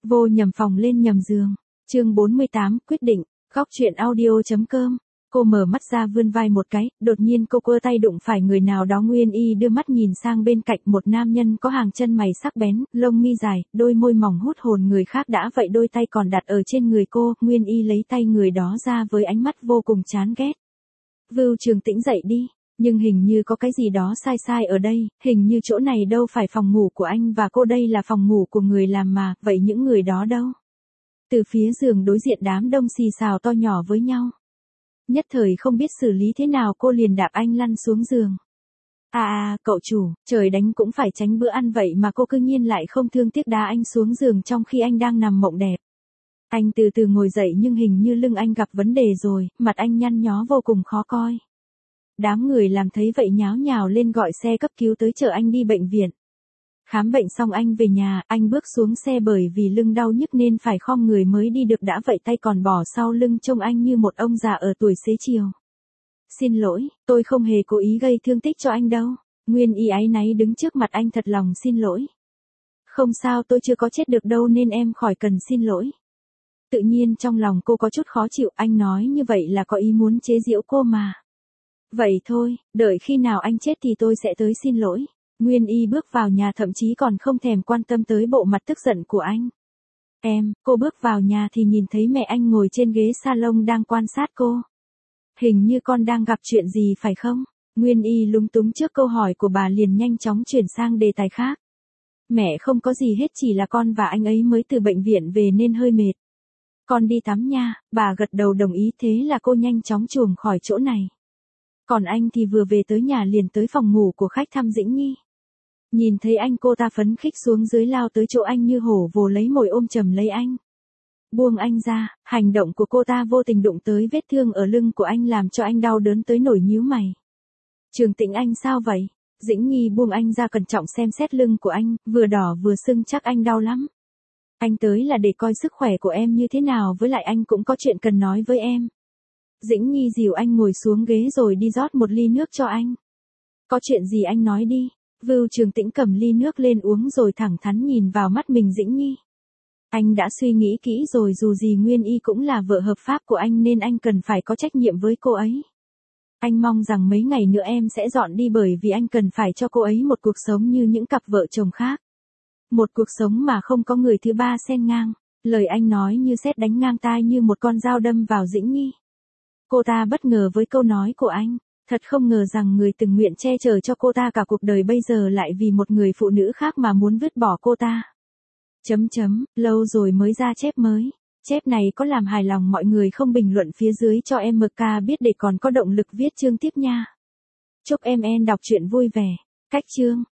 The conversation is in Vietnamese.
Vô nhầm phòng lên nhầm giường. Chương 48, quyết định. Góc truyện audio.com. Cô mở mắt ra vươn vai một cái, đột nhiên cô quơ tay đụng phải người nào đó. Nguyên Y đưa mắt nhìn sang bên cạnh, một nam nhân có hàng chân mày sắc bén, lông mi dài, đôi môi mỏng hút hồn người khác đã vậy đôi tay còn đặt ở trên người cô. Nguyên Y lấy tay người đó ra với ánh mắt vô cùng chán ghét. Vưu Trường Tĩnh dậy đi. Nhưng hình như có cái gì đó sai sai ở đây, hình như chỗ này đâu phải phòng ngủ của anh và cô, đây là phòng ngủ của người làm mà, vậy những người đó đâu? Từ phía giường đối diện đám đông xì xào to nhỏ với nhau. Nhất thời không biết xử lý thế nào, cô liền đạp anh lăn xuống giường. Cậu chủ, trời đánh cũng phải tránh bữa ăn vậy mà cô cư nhiên lại không thương tiếc đá anh xuống giường trong khi anh đang nằm mộng đẹp. Anh từ từ ngồi dậy nhưng hình như lưng anh gặp vấn đề rồi, mặt anh nhăn nhó vô cùng khó coi. Đám người làm thấy vậy nháo nhào lên gọi xe cấp cứu tới chở anh đi bệnh viện. Khám bệnh xong anh về nhà, anh bước xuống xe bởi vì lưng đau nhức nên phải khom người mới đi được, đã vậy tay còn bỏ sau lưng trông anh như một ông già ở tuổi xế chiều. Xin lỗi, tôi không hề cố ý gây thương tích cho anh đâu. Nguyên Y áy náy đứng trước mặt anh thật lòng xin lỗi. Không sao, tôi chưa có chết được đâu nên em khỏi cần xin lỗi. Tự nhiên trong lòng cô có chút khó chịu, anh nói như vậy là có ý muốn chế giễu cô mà. Vậy thôi, đợi khi nào anh chết thì tôi sẽ tới xin lỗi. Nguyên Y bước vào nhà thậm chí còn không thèm quan tâm tới bộ mặt tức giận của anh. Cô bước vào nhà thì nhìn thấy mẹ anh ngồi trên ghế salon đang quan sát cô. Hình như con đang gặp chuyện gì phải không? Nguyên Y lúng túng trước câu hỏi của bà liền nhanh chóng chuyển sang đề tài khác. Mẹ không có gì hết, chỉ là con và anh ấy mới từ bệnh viện về nên hơi mệt. Con đi tắm nha, bà gật đầu đồng ý, thế là cô nhanh chóng chuồn khỏi chỗ này. Còn anh thì vừa về tới nhà liền tới phòng ngủ của khách thăm Dĩnh Nhi. Nhìn thấy anh cô ta phấn khích xuống dưới lao tới chỗ anh như hổ vồ lấy mồi ôm chầm lấy anh. Buông anh ra, hành động của cô ta vô tình đụng tới vết thương ở lưng của anh làm cho anh đau đớn tới nổi nhíu mày. Trường Tĩnh, anh sao vậy? Dĩnh Nhi buông anh ra cẩn trọng xem xét lưng của anh, vừa đỏ vừa sưng chắc anh đau lắm. Anh tới là để coi sức khỏe của em như thế nào, với lại anh cũng có chuyện cần nói với em. Dĩnh Nhi dìu anh ngồi xuống ghế rồi đi rót một ly nước cho anh. Có chuyện gì anh nói đi. Vưu Trường Tĩnh cầm ly nước lên uống rồi thẳng thắn nhìn vào mắt mình Dĩnh Nhi. Anh đã suy nghĩ kỹ rồi, dù gì Nguyên Y cũng là vợ hợp pháp của anh nên anh cần phải có trách nhiệm với cô ấy. Anh mong rằng mấy ngày nữa em sẽ dọn đi bởi vì anh cần phải cho cô ấy một cuộc sống như những cặp vợ chồng khác. Một cuộc sống mà không có người thứ ba xen ngang. Lời anh nói như sét đánh ngang tai như một con dao đâm vào Dĩnh Nhi. Cô ta bất ngờ với câu nói của anh. Thật không ngờ rằng người từng nguyện che chở cho cô ta cả cuộc đời bây giờ lại vì một người phụ nữ khác mà muốn vứt bỏ cô ta. Lâu rồi mới ra chép mới. Chép này có làm hài lòng mọi người không? Bình luận phía dưới cho em MK biết để còn có động lực viết chương tiếp nha. Chúc em đọc truyện vui vẻ. Cách chương.